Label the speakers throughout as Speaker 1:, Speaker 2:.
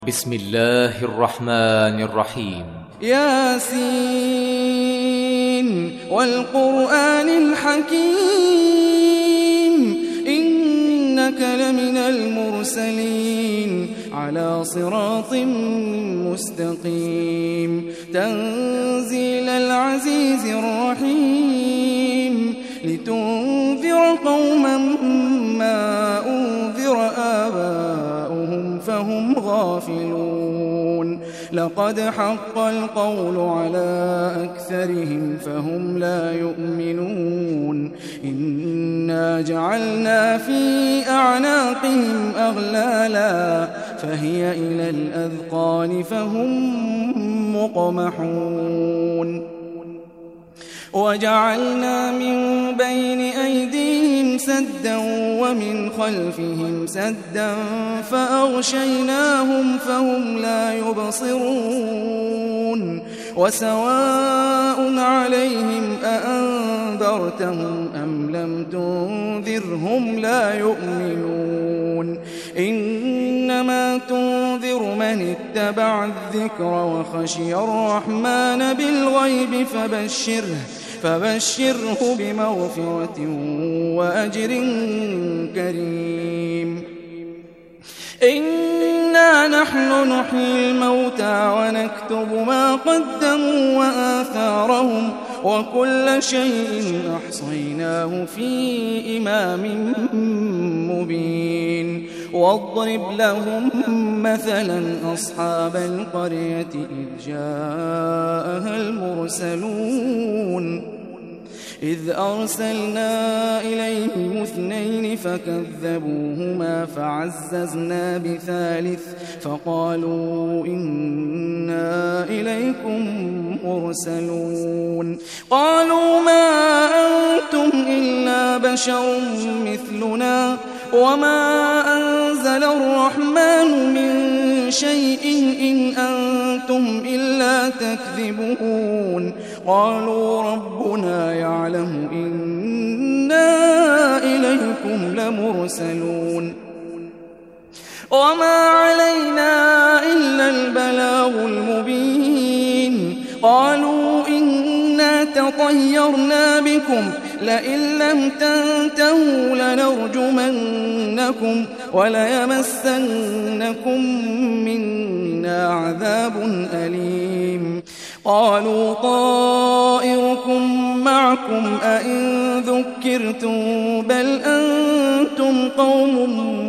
Speaker 1: بسم الله الرحمن الرحيم.
Speaker 2: ياسين والقرآن الحكيم إنك لمن المرسلين على صراط مستقيم تنزيل العزيز الرحيم لتنذر قوما ما أنذر آباؤهم فهم غافلون لقد حق القول على أكثرهم فهم لا يؤمنون إنا جعلنا في أعناقهم أغلالا فهي إلى الأذقان فهم مقمحون وجعلنا من بين أيديهم سدا ومن خلفهم سدا فأغشيناهم فهم لا يبصرون وسواء عليهم أأنذرتهم أم لم تنذرهم لا يؤمنون إنما تنذر من اتبع الذكر وخشي الرحمن بالغيب فبشره بمغفرة وأجر كريم إنا نحن نحيي الموتى ونكتب ما قدموا وآثارهم وكل شيء أحصيناه في إمام مبين واضرب لهم مثلا أصحاب القرية إذ جاءها المرسلون إذ أرسلنا إليهم اثنين فكذبوهما فعززنا بثالث فقالوا إنا إليكم مرسلون قالوا ما أنتم إلا بشر مثلنا وما أنزل الرحمن من شيء إن أنتم إلا تكذبون قالوا ربنا يعلم إنا إليكم لمرسلون وما علينا إلا البلاغ المبين قالوا إنا تطيرنا بكم لئن لم تنتهوا لنرجمنكم وليمسنكم منا عذاب أليم قالوا طائركم معكم أئن ذكرتم بل أنتم قوم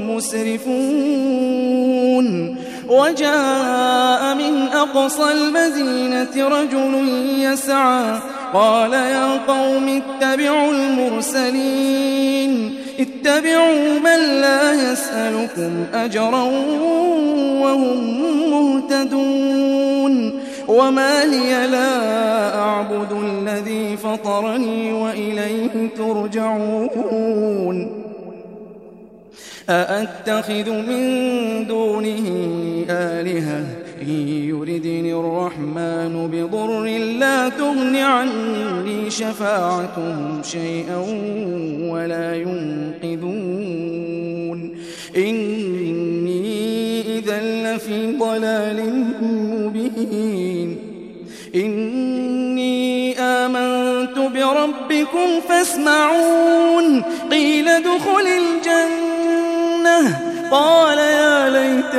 Speaker 2: مسرفون وجاء من أقصى المدينة رجل يسعى قال يا قوم اتبعوا المرسلين اتبعوا من لا يسألكم أجرا وهم مهتدون وما لي لا أعبد الذي فطرني وإليه ترجعون أأتخذ من دونه آلهة إن يردني الرحمن بضر لا تغن عني شفاعتهم شيئا ولا ينقذون إني إذا لفي ضلال مبين إني آمنت بربكم فاسمعون قيل ادخل الجنة قال يا ليت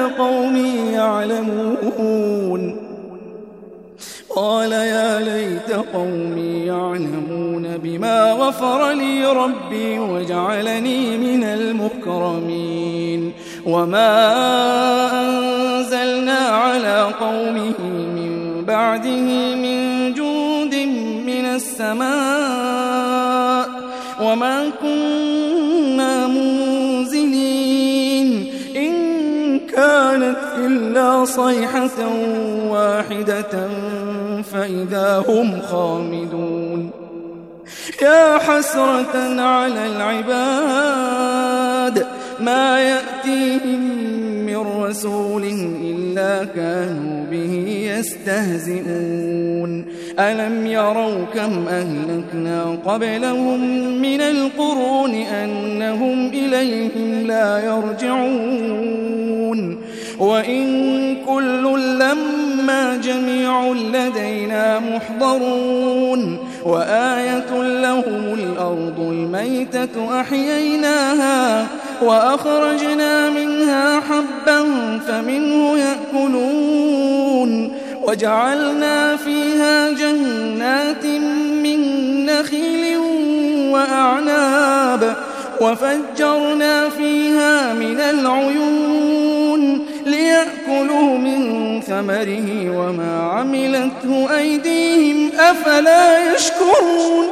Speaker 2: قومي يعلمون بما غفر لي ربي وجعلني من المكرمين وما أنزلنا على قومه من بعده من جند من السماء وما كنا منزلين إن كانت إلا صيحة واحدة فإذا هم خامدون يا حسرة على العباد ما يأتيهم من رسول إلا كانوا به يستهزئون ألم يروا كم أهلكنا قبلهم من القرون أنهم إليهم لا يرجعون وإن كل لما جميع لدينا محضرون وآية لهم الأرض الميتة أحييناها وأخرجنا منها حبا فمنه يأكلون وجعلنا فيها جنات من نخيل وأعناب وفجرنا فيها من العيون ليأكلوا من ثمره وما عملته أيديهم أفلا يشكرون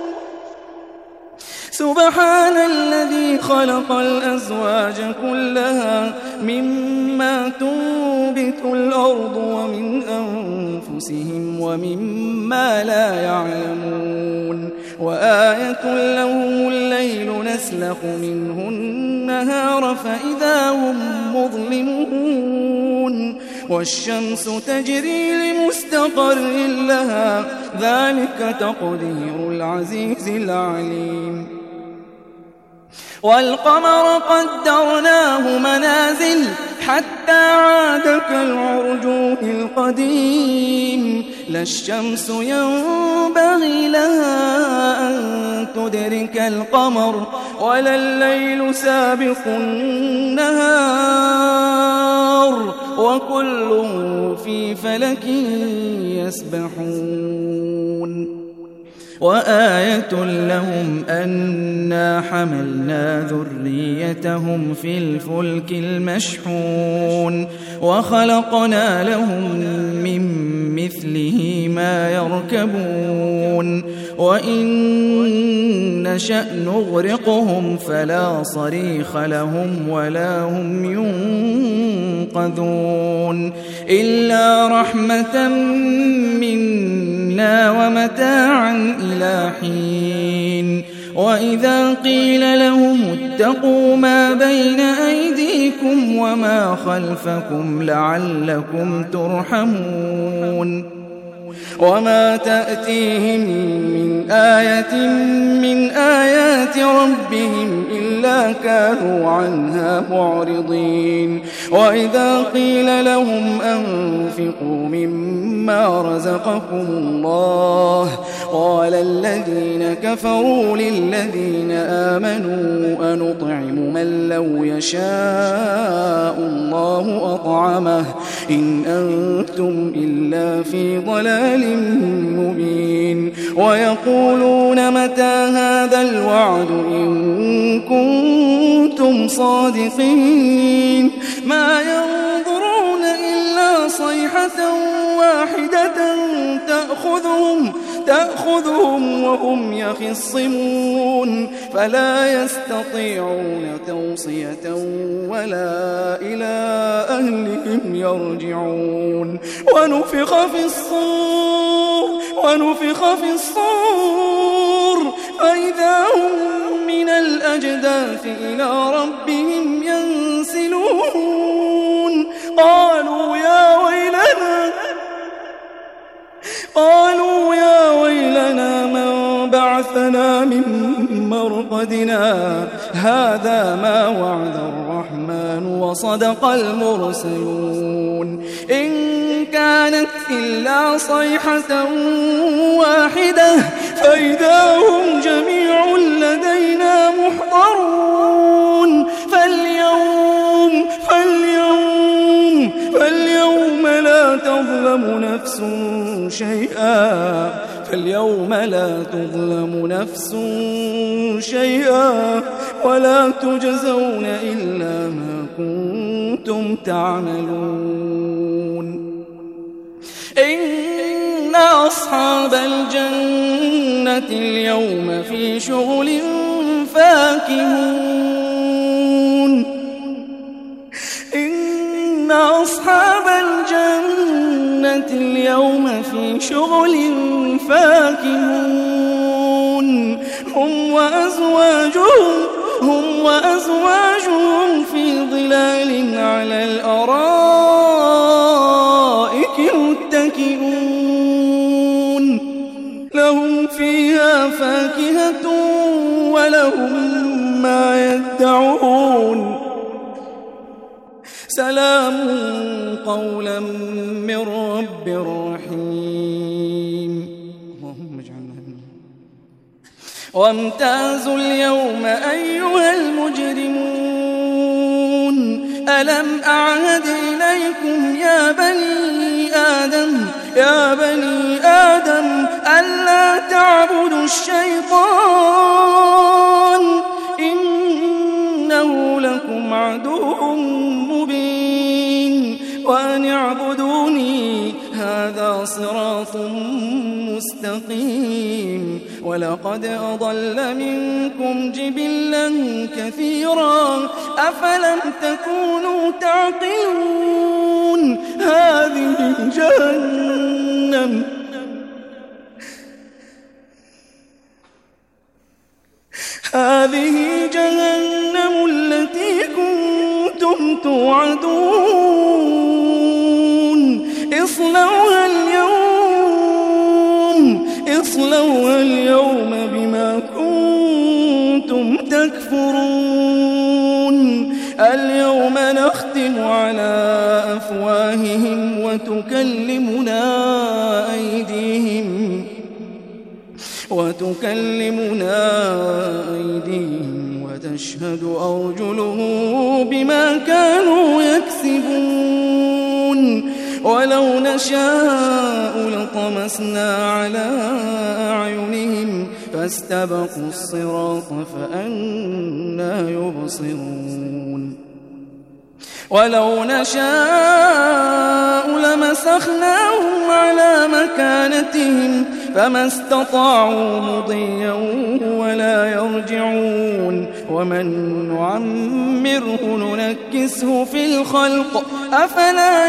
Speaker 2: سبحان الذي خلق الأزواج كلها مما تنبت الأرض ومن أنفسهم ومما لا يعلمون وآية لهم الليل نسلخ منه النهار فإذا هم مظلمون والشمس تجري لمستقر لها ذلك تقدير العزيز العليم والقمر قدرناه منازل حتى عاد كالعرجون القديم لا الشمس ينبغي لها أن تدرك القمر ولا الليل سابق النهار وكل في فلك يسبحون وآية لهم أنا حملنا ذريتهم في الفلك المشحون وخلقنا لهم من مثله ما يركبون وإن نشأ نغرقهم فلا صريخ لهم ولا هم ينقذون إلا رحمة منا ومتاعا إلى حين وإذا قيل لهم اتقوا ما بين أيديكم وما خلفكم لعلكم ترحمون وما تأتيهم من آية من آيات ربهم إلا كانوا عنها معرضين وإذا قيل لهم أنفقوا مما رزقكم الله قال الذين كفروا للذين آمنوا أنطعم من لو يشاء الله أطعمه إن أنتم إلا في ضلال مبين ويقولون متى هذا الوعد إن كنتم صادقين ما ينظرون إلا صيحة واحدة تأخذهم وهم يخصمون فلا يستطيعون توصية ولا إلى أهلهم يرجعون ونفخ في الصور فإذا هم من الأجداث إلى ربهم ينسلون قالوا يا ويلنا من بعثنا من مرقدنا هذا ما وعد الرحمن وصدق المرسلون إن كانت إلا صيحة واحدة فإذا هم جميع لدينا محضرون فاليوم لا تظلم نفس شيئا ولا تجزون إلا ما كنتم تعملون إن أصحاب الجنة اليوم في شغل فاكهون إن أصحاب الجنة اليوم في شغل فاكهون هم وأزواجهم في ظلال على الأرائك متكئون لهم فيها فاكهة ولهم ما يدعون سلام قولا من رب رحيم. اللهم اجعلنا منهم. وامتازوا اليوم أيها المجرمون ألم أعهد إليكم يا بني آدم ألا تعبدوا الشيطان إنه لكم عدو مبين وأن اعبدوني هذا صراط مستقيم. ولقد أضل منكم جبلا كثيرا أفلم تكونوا تعقلون. هذه جهنم التي كنتم توعدون اصلوها اليوم بما كنتم تكفرون. اليوم نختم على أفواههم وتكلمنا أيديهم وتشهد أرجلهم بما كانوا يكسبون. ولو نشاء لطمسنا على أعينهم فاستبقوا الصراط فأنى يبصرون. ولو نشاء لمسخناهم على مكانتهم فما استطاعوا مضيا ولا يرجعون. ومن نعمره ننكسه في الخلق أفلا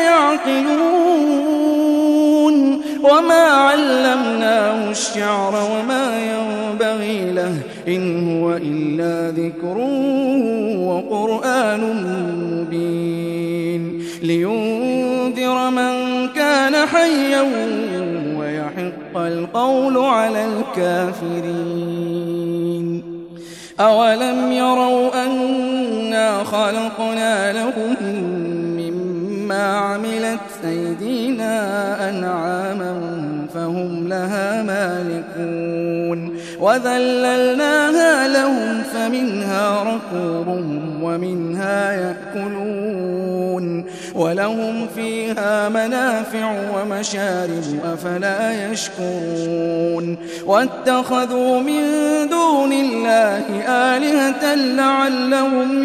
Speaker 2: يعقلون. وما علمناه الشعر وما ينبغي له إن هو إلا ذكر وقرآن مبين لينذر من كان حيا ويحق القول على الكافرين. أولم يروا أنا خلقنا لهم مما عملت أيدينا أنعاما فهم لها مالكون وذللناها لهم فمنها ركوبهم ومنها يأكلون ولهم فيها منافع ومشارب أفلا يشكرون. واتخذوا من دون الله آلهة لعلهم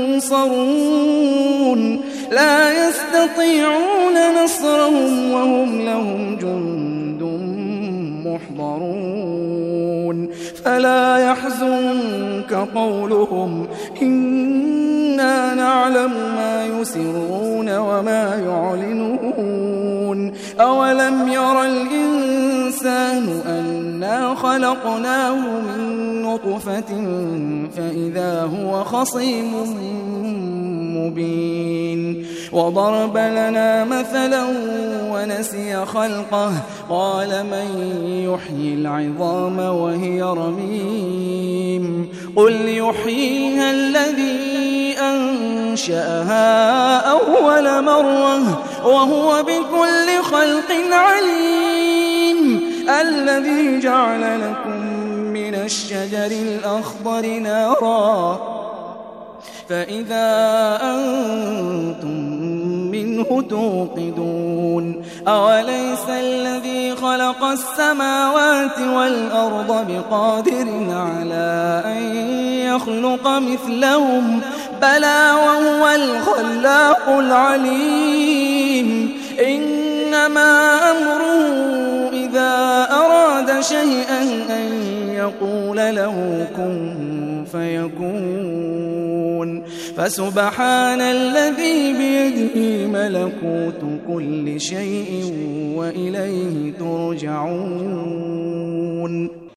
Speaker 2: ينصرون لا يستطيعون نصرهم وهم لهم جند محضرون. فلا يحزنك قولهم إنا نعلم ما يسرون وما يعلنون. أولم ير الإنسان أنا خلقناه من نطفة فإذا هو خصيم مبين. وضرب لنا مثلا ونسي خلقه قال من يحيي العظام وهي رميم قل يحييها الذي أنشأها أول مرة وهو بكل خلق عليم. الذي جعل لكم من الشجر الأخضر نارا فإذا أنتم منه توقدون. أوليس الذي خلق السماوات والأرض بقادر على أن يخلق مثلهم بلى وهو الخلاق العليم. إنما أمره إذا أراد شيئا أن يقول له كن فيكون. فسبحان الذي بيده ملكوت كل شيء وإليه ترجعون.